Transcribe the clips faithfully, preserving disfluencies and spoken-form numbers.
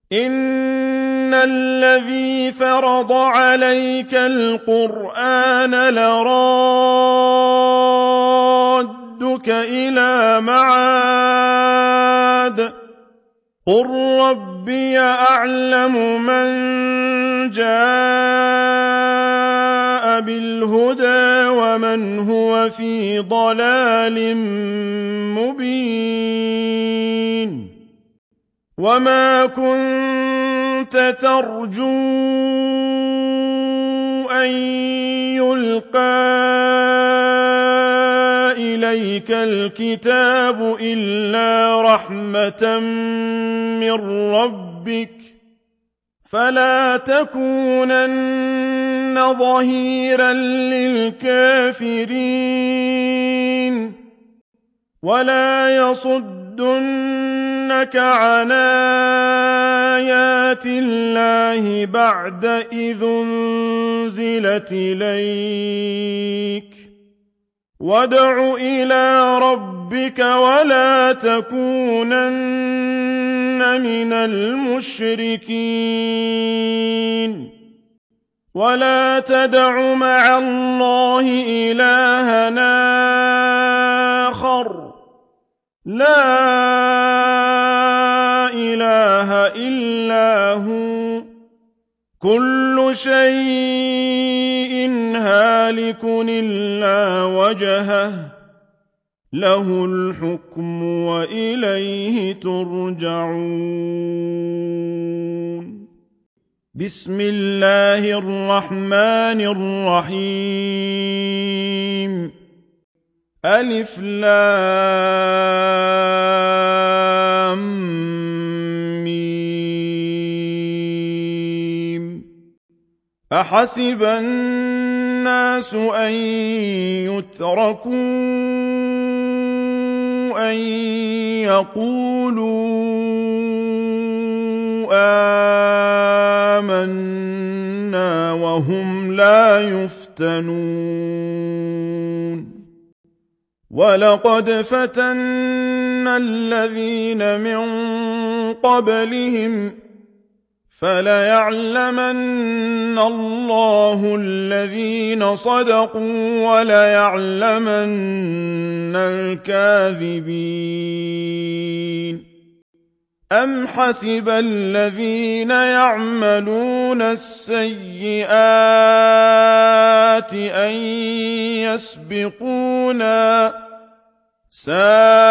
إِنَّ الَّذِي فَرَضَ عَلَيْكَ الْقُرْآنَ لَرَادُّكَ إِلَىٰ مَعَادٍ ۚ قُل رَّبِّي أَعْلَمُ مَن جَاءَ بِالْهُدَىٰ وَمَنْ هُوَ فِي ضَلَالٍ مُّبِينٍ وَمَا كُنتَ تَرْجُو أَن يُلْقَىٰ إِلَيْكَ الْكِتَابُ إِلَّا رَحْمَةً مِّن رَّبِّكَ ۖ فَلَا تَكُونَنَّ ظَهِيرًا لِّلْكَافِرِينَ وَلَا يَصُدُّنَّكَ عَنْ آيَاتِ اللَّهِ بَعْدَ إِذْ أُنزِلَتْ إِلَيْكَ ۖ وَادْعُ إِلَىٰ رَبِّكَ وَلَا تَكُونَنَّ مِنَ الْمُشْرِكِينَ وَلَا تَدْعُ مَعَ اللَّهِ إِلَٰهًا آخَرَ ۖ لَا إِلَٰهَ إِلَّا هُوَ ۚ كُلُّ شَيْءٍ هَالِكٌ إِلَّا وَجْهَهُ ۚ لَهُ الْحُكْمُ وَإِلَيْهِ تُرْجَعُونَ بسم الله الرحمن الرحيم ألف لام ميم أحسب الناس أن يتركوا أن يقولوا آمنا وهم لا يفتنون وَلَقَدْ فَتَنَّا الَّذِينَ مِن قَبْلِهِمْ فَلَيَعْلَمَنَّ اللَّهُ الَّذِينَ صَدَقُوا وَلَيَعْلَمَنَّ الْكَاذِبِينَ أَمْ حَسِبَ الَّذِينَ يَعْمَلُونَ السَّيِّئَاتِ أَن يَسْبِقُونَا ۚ سَاءَ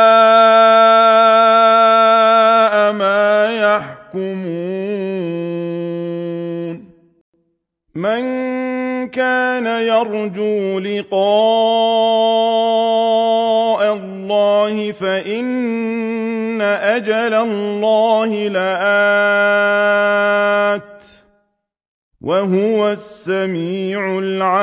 مَا يَحْكُمُونَ مَن كَانَ يَرْجُو لِقَاءَ اللَّهِ فَإِنَّ أَجَلَ اللَّهِ لَآتٍ ۚ وَهُوَ السَّمِيعُ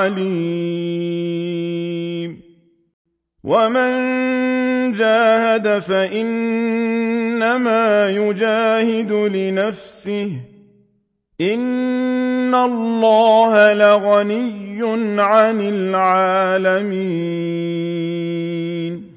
الْعَلِيمُ وَمَن جَاهَدَ فَإِنَّمَا يُجَاهِدُ لِنَفْسِهِ ۚ إِنَّ اللَّهَ لَغَنِيٌّ عَنِ الْعَالَمِينَ